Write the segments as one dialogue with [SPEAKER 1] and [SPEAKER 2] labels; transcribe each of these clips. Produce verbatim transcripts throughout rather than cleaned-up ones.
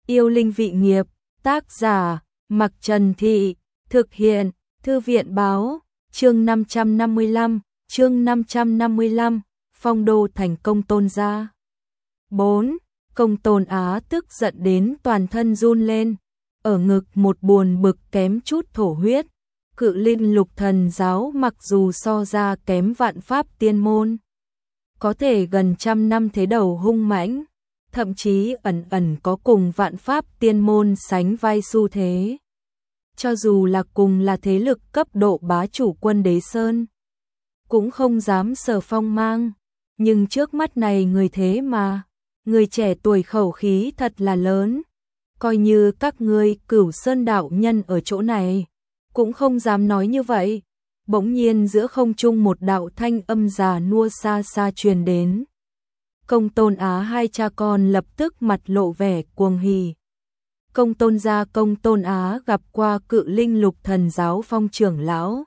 [SPEAKER 1] Yêu linh vị nghiệp, tác giả, Mặc Trần Thị, thực hiện, Thư viện báo, chương năm trăm năm mươi lăm, chương năm trăm năm mươi lăm, phong đô thành Công Tôn gia. bốn. Công Tôn Á tức giận đến toàn thân run lên, ở ngực một buồn bực kém chút thổ huyết. Cự linh lục thần giáo mặc dù so ra kém vạn pháp tiên môn, có thể gần trăm năm thế đầu hung mãnh, thậm chí ẩn ẩn có cùng vạn pháp tiên môn sánh vai xu thế. Cho dù là cùng là thế lực cấp độ bá chủ quân Đế Sơn, cũng không dám sờ phong mang, nhưng trước mắt này người thế mà, người trẻ tuổi khẩu khí thật là lớn, coi như các ngươi Cửu Sơn đạo nhân ở chỗ này, cũng không dám nói như vậy. Bỗng nhiên giữa không trung một đạo thanh âm già nua xa xa truyền đến. Công Tôn Á hai cha con lập tức mặt lộ vẻ cuồng hỉ. Công Tôn gia Công Tôn Á gặp qua Cự linh lục thần giáo phong trưởng lão.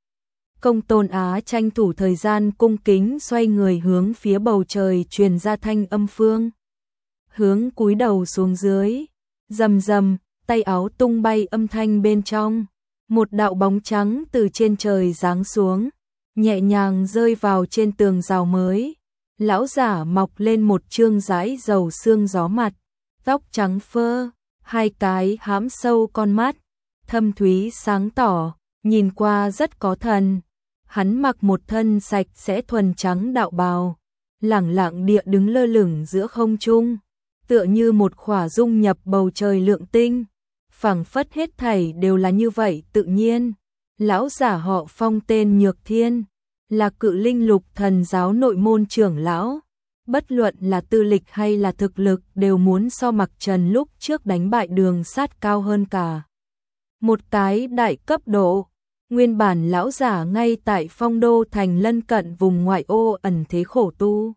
[SPEAKER 1] Công Tôn Á tranh thủ thời gian cung kính xoay người hướng phía bầu trời truyền ra thanh âm phương. Hướng cúi đầu xuống dưới, rầm rầm, tay áo tung bay âm thanh bên trong. Một đạo bóng trắng từ trên trời giáng xuống, nhẹ nhàng rơi vào trên tường rào mới. Lão giả mọc lên một trương dãi dầu xương gió mặt, tóc trắng phơ, hai cái hãm sâu con mắt, thâm thúy sáng tỏ, nhìn qua rất có thần. Hắn mặc một thân sạch sẽ thuần trắng đạo bào, lẳng lặng địa đứng lơ lửng giữa không trung, tựa như một khỏa dung nhập bầu trời lượng tinh. Phảng phất hết thảy đều là như vậy tự nhiên. Lão giả họ Phong tên Nhược Thiên, là Cự linh lục thần giáo nội môn trưởng lão, bất luận là tư lịch hay là thực lực đều muốn so Mặc Trần lúc trước đánh bại Đường Sát cao hơn cả một cái đại cấp độ. Nguyên bản lão giả ngay tại Phong Đô thành lân cận vùng ngoại ô ẩn thế khổ tu,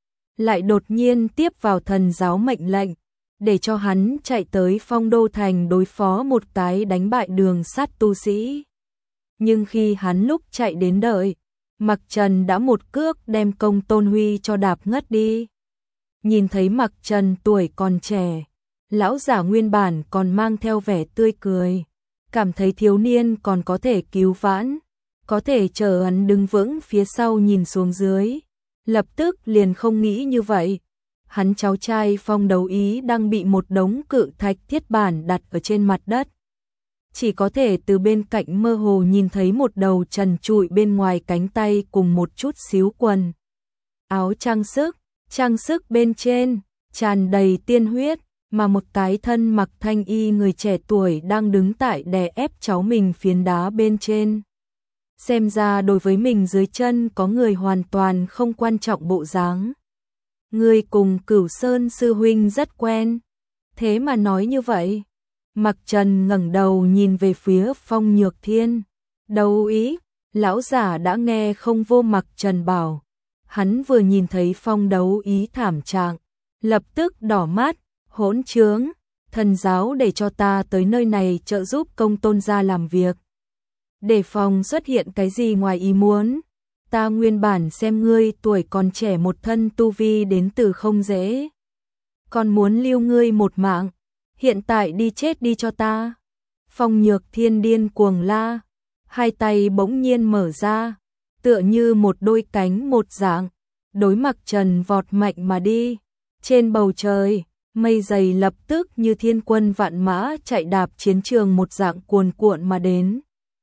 [SPEAKER 1] lại đột nhiên tiếp vào thần giáo mệnh lệnh, để cho hắn chạy tới Phong Đô thành đối phó một cái đánh bại Đường Sát tu sĩ. Nhưng khi hắn lúc chạy đến đợi, Mặc Trần đã một cước đem Công Tôn Huy cho đạp ngất đi. Nhìn thấy Mặc Trần tuổi còn trẻ, lão giả nguyên bản còn mang theo vẻ tươi cười, cảm thấy thiếu niên còn có thể cứu vãn, có thể chờ hắn đứng vững phía sau nhìn xuống dưới, lập tức liền không nghĩ như vậy. Hắn cháu trai Phong Đấu Ý đang bị một đống cự thạch thiết bản đặt ở trên mặt đất. Chỉ có thể từ bên cạnh mơ hồ nhìn thấy một đầu trần trụi bên ngoài cánh tay cùng một chút xíu quần áo trang sức, trang sức bên trên tràn đầy tiên huyết, mà một cái thân mặc thanh y người trẻ tuổi đang đứng tại đè ép cháu mình phiến đá bên trên. Xem ra đối với mình dưới chân có người hoàn toàn không quan trọng bộ dáng. Người cùng Cửu Sơn sư huynh rất quen, thế mà nói như vậy. Mặc Trần ngẩng đầu nhìn về phía Phong Nhược Thiên. Đấu Ý, lão giả đã nghe không vô Mặc Trần bảo. Hắn vừa nhìn thấy Phong Đấu Ý thảm trạng, lập tức đỏ mắt, hỗn trướng, thần giáo để cho ta tới nơi này trợ giúp Công Tôn gia làm việc. Để phòng xuất hiện cái gì ngoài ý muốn. Ta nguyên bản xem ngươi tuổi còn trẻ một thân tu vi đến từ không dễ, còn muốn lưu ngươi một mạng, hiện tại đi chết đi cho ta. Phong Nhược Thiên điên cuồng la, hai tay bỗng nhiên mở ra, tựa như một đôi cánh một dạng, đối Mặc Trần vọt mạnh mà đi. Trên bầu trời, mây dày lập tức như thiên quân vạn mã chạy đạp chiến trường một dạng cuồn cuộn mà đến,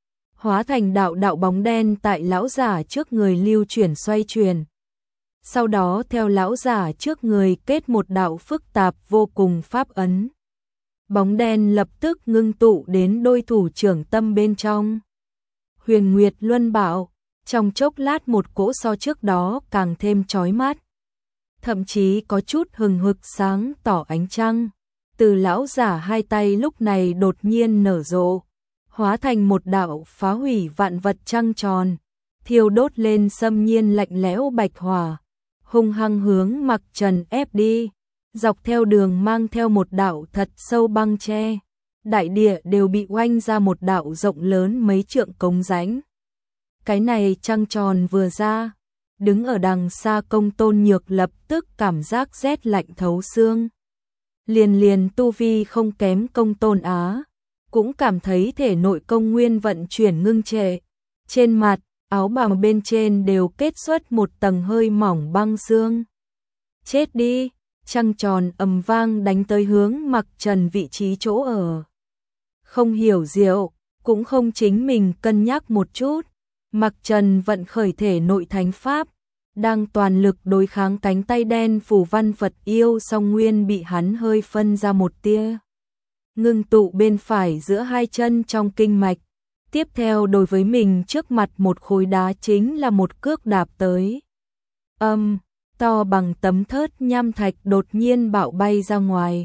[SPEAKER 1] hóa thành đạo đạo bóng đen tại lão giả trước người lưu chuyển xoay chuyển. Sau đó theo lão giả trước người kết một đạo phức tạp vô cùng pháp ấn. Bóng đen lập tức ngưng tụ đến đôi thủ trưởng tâm bên trong. Huyền Nguyệt Luân Bảo, trong chốc lát một cỗ so trước đó càng thêm chói mắt. Thậm chí có chút hừng hực sáng tỏ ánh trăng. Từ lão giả hai tay lúc này đột nhiên nở rộ, hóa thành một đạo phá hủy vạn vật trăng tròn, thiêu đốt lên xâm nhiên lạnh lẽo bạch hỏa, hung hăng hướng Mặc Trần ép đi, dọc theo đường mang theo một đạo thật sâu băng che, đại địa đều bị oanh ra một đạo rộng lớn mấy trượng cống rãnh. Cái này trăng tròn vừa ra, đứng ở đằng xa Công Tôn Nhược lập tức cảm giác rét lạnh thấu xương. liền liền tu vi không kém Công Tôn Á, cũng cảm thấy thể nội công nguyên vận chuyển ngưng trệ. Trên mặt, áo bào bên trên đều kết xuất một tầng hơi mỏng băng xương. Chết đi, trăng tròn ầm vang đánh tới hướng Mặc Trần vị trí chỗ ở. Không hiểu diệu, cũng không chính mình cân nhắc một chút. Mặc Trần vận khởi thể nội thánh pháp, đang toàn lực đối kháng cánh tay đen phủ văn Phật yêu, song nguyên bị hắn hơi phân ra một tia. Ngưng tụ bên phải giữa hai chân trong kinh mạch. Tiếp theo đối với mình trước mặt một khối đá chính là một cước đạp tới. Âm, um, to bằng tấm thớt nham thạch đột nhiên bạo bay ra ngoài.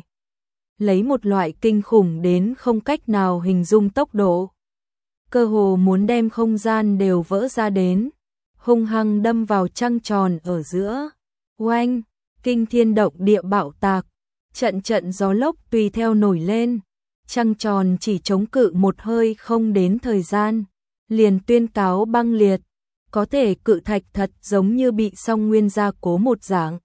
[SPEAKER 1] Lấy một loại kinh khủng đến không cách nào hình dung tốc độ. Cơ hồ muốn đem không gian đều vỡ ra đến. Hung hăng đâm vào trăng tròn ở giữa. Oanh, kinh thiên động địa bạo tạc. Trận trận gió lốc tùy theo nổi lên. Trăng tròn chỉ chống cự một hơi không đến thời gian. Liền tuyên cáo băng liệt. Có thể cự thạch thật giống như bị song nguyên gia cố một dạng.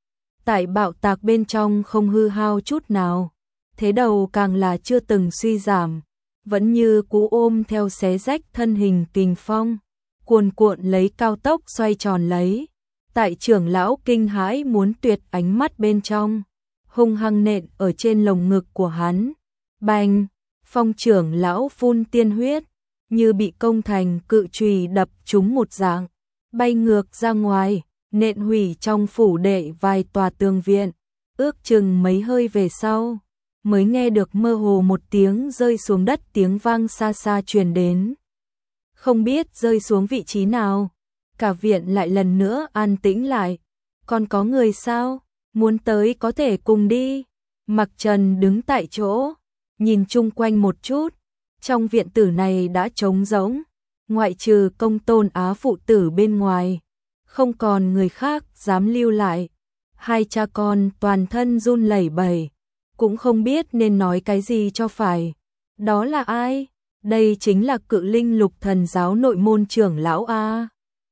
[SPEAKER 1] Tại bạo tạc bên trong không hư hao chút nào. Thế đầu càng là chưa từng suy giảm. Vẫn như cú ôm theo xé rách thân hình kình phong. Cuồn cuộn lấy cao tốc xoay tròn lấy. Tại trưởng lão kinh hãi muốn tuyệt ánh mắt bên trong. Hung hăng nện ở trên lồng ngực của hắn. Bành, phong trưởng lão phun tiên huyết. Như bị công thành cự chùy đập trúng một dạng. Bay ngược ra ngoài, nện hủy trong phủ đệ vài tòa tường viện. Ước chừng mấy hơi về sau, mới nghe được mơ hồ một tiếng rơi xuống đất, tiếng vang xa xa truyền đến. Không biết rơi xuống vị trí nào, cả viện lại lần nữa an tĩnh lại. Còn có người sao? Muốn tới có thể cùng đi. Mặc Trần đứng tại chỗ, nhìn chung quanh một chút. Trong viện tử này đã trống rỗng, ngoại trừ Công Tôn Á phụ tử bên ngoài, không còn người khác dám lưu lại. Hai cha con toàn thân run lẩy bẩy, cũng không biết nên nói cái gì cho phải. Đó là ai? Đây chính là Cự Linh Lục Thần giáo nội môn trưởng lão a.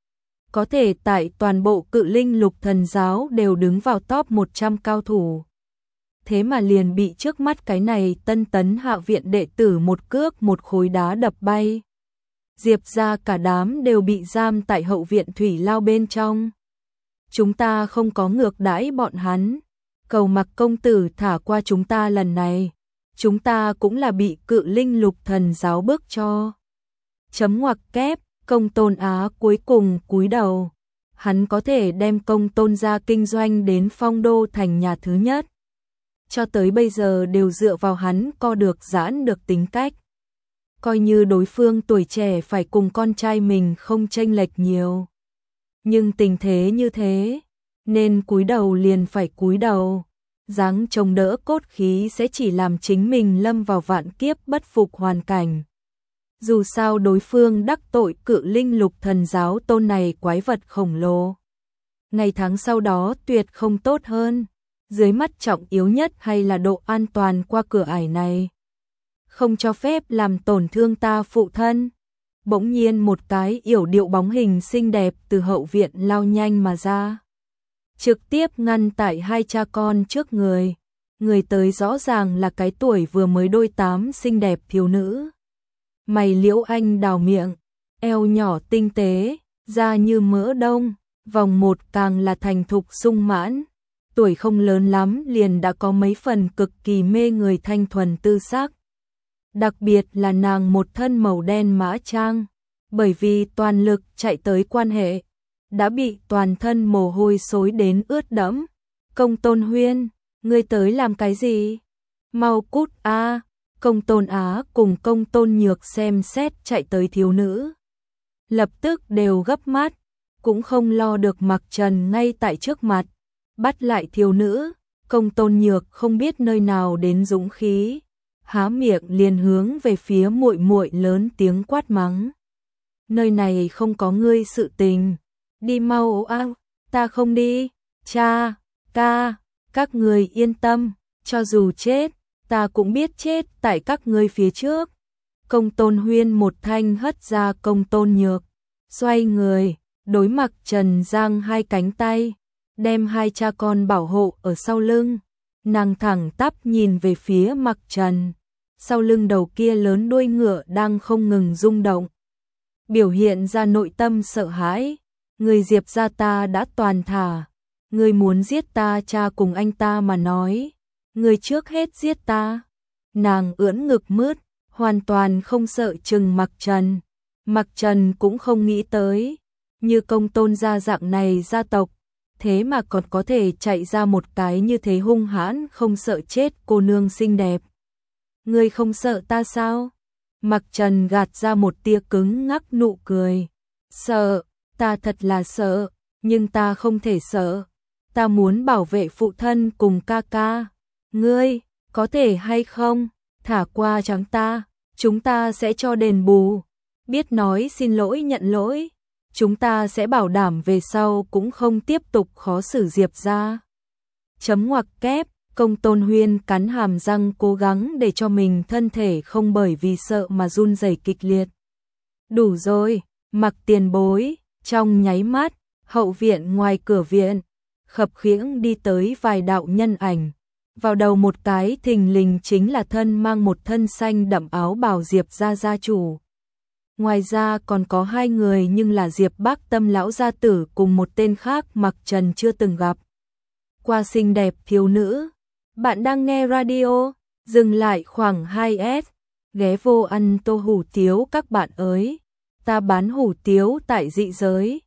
[SPEAKER 1] Có thể tại toàn bộ Cự Linh Lục Thần giáo đều đứng vào top một trăm cao thủ. Thế mà liền bị trước mắt cái này tân tấn hạ viện đệ tử một cước một khối đá đập bay. Diệp ra cả đám đều bị giam tại hậu viện thủy lao bên trong. Chúng ta không có ngược đãi bọn hắn. Cầu Mặc công tử thả qua chúng ta lần này. Chúng ta cũng là bị Cự Linh Lục Thần giáo bức cho. Chấm ngoặc kép, Công Tôn Á cuối cùng cúi đầu. Hắn có thể đem Công Tôn gia kinh doanh đến Phong Đô thành nhà thứ nhất. Cho tới bây giờ đều dựa vào hắn co được giãn được tính cách. Coi như đối phương tuổi trẻ phải cùng con trai mình không chênh lệch nhiều. Nhưng tình thế như thế, nên cúi đầu liền phải cúi đầu. Dáng trông đỡ cốt khí sẽ chỉ làm chính mình lâm vào vạn kiếp bất phục hoàn cảnh. Dù sao đối phương đắc tội Cự Linh Lục Thần giáo tôn này quái vật khổng lồ. Ngày tháng sau đó tuyệt không tốt hơn. Dưới mắt trọng yếu nhất hay là độ an toàn qua cửa ải này. Không cho phép làm tổn thương ta phụ thân. Bỗng nhiên một cái yểu điệu bóng hình xinh đẹp từ hậu viện lao nhanh mà ra. Trực tiếp ngăn tại hai cha con trước người. Người tới rõ ràng là cái tuổi vừa mới đôi tám xinh đẹp thiếu nữ. Mày liễu anh đào miệng, eo nhỏ tinh tế, da như mỡ đông, vòng một càng là thành thục sung mãn. Tuổi không lớn lắm liền đã có mấy phần cực kỳ mê người thanh thuần tư sắc. Đặc biệt là nàng một thân màu đen mã trang, bởi vì toàn lực chạy tới quan hệ, đã bị toàn thân mồ hôi xối đến ướt đẫm. Công Tôn Huyên, ngươi tới làm cái gì? Mau cút a! Công Tôn Á cùng Công Tôn Nhược xem xét chạy tới thiếu nữ. Lập tức đều gấp mắt, cũng không lo được Mặc Trần ngay tại trước mặt. Bắt lại thiếu nữ, Công Tôn Nhược không biết nơi nào đến dũng khí, há miệng liền hướng về phía muội muội lớn tiếng quát mắng. Nơi này không có ngươi sự tình, đi mau a, ta không đi. Cha, ca, các người yên tâm, cho dù chết, ta cũng biết chết tại các ngươi phía trước. Công Tôn Huyên một thanh hất ra Công Tôn Nhược, xoay người, đối Mặc Trần giang hai cánh tay, đem hai cha con bảo hộ ở sau lưng, Nàng thẳng tắp nhìn về phía Mặc Trần, sau lưng đầu kia lớn đuôi ngựa đang không ngừng rung động, biểu hiện ra nội tâm sợ hãi. Người Diệp gia ta đã toàn thả, người muốn giết ta cha cùng anh ta mà nói, người trước hết giết ta. Nàng ưỡn ngực mướt, hoàn toàn không sợ chừng Mặc Trần. Mặc Trần cũng không nghĩ tới, như Công Tôn gia dạng này gia tộc, thế mà còn có thể chạy ra một cái như thế hung hãn không sợ chết cô nương xinh đẹp. Ngươi không sợ ta sao? Mặc Trần gạt ra một tia cứng ngắc nụ cười. Sợ, ta thật là sợ, nhưng ta không thể sợ. Ta muốn bảo vệ phụ thân cùng ca ca. Ngươi, có thể hay không? Thả qua chúng ta, chúng ta sẽ cho đền bù. Biết nói xin lỗi nhận lỗi. Chúng ta sẽ bảo đảm về sau cũng không tiếp tục khó xử Diệp gia. Chấm ngoặc kép, Công Tôn Huyên cắn hàm răng cố gắng để cho mình thân thể không bởi vì sợ mà run rẩy kịch liệt. Đủ rồi, Mặc tiền bối, trong nháy mắt, hậu viện ngoài cửa viện, khập khiễng đi tới vài đạo nhân ảnh. Vào đầu một cái thình lình chính là thân mang một thân xanh đậm áo bào Diệp gia gia chủ. Ngoài ra còn có hai người nhưng là Diệp Bác Tâm lão gia tử cùng một tên khác Mặc Trần chưa từng gặp qua xinh đẹp thiếu nữ. Bạn đang nghe radio, dừng lại khoảng hai S, ghé vô ăn tô hủ tiếu các bạn ơi. Ta bán hủ tiếu tại dị giới.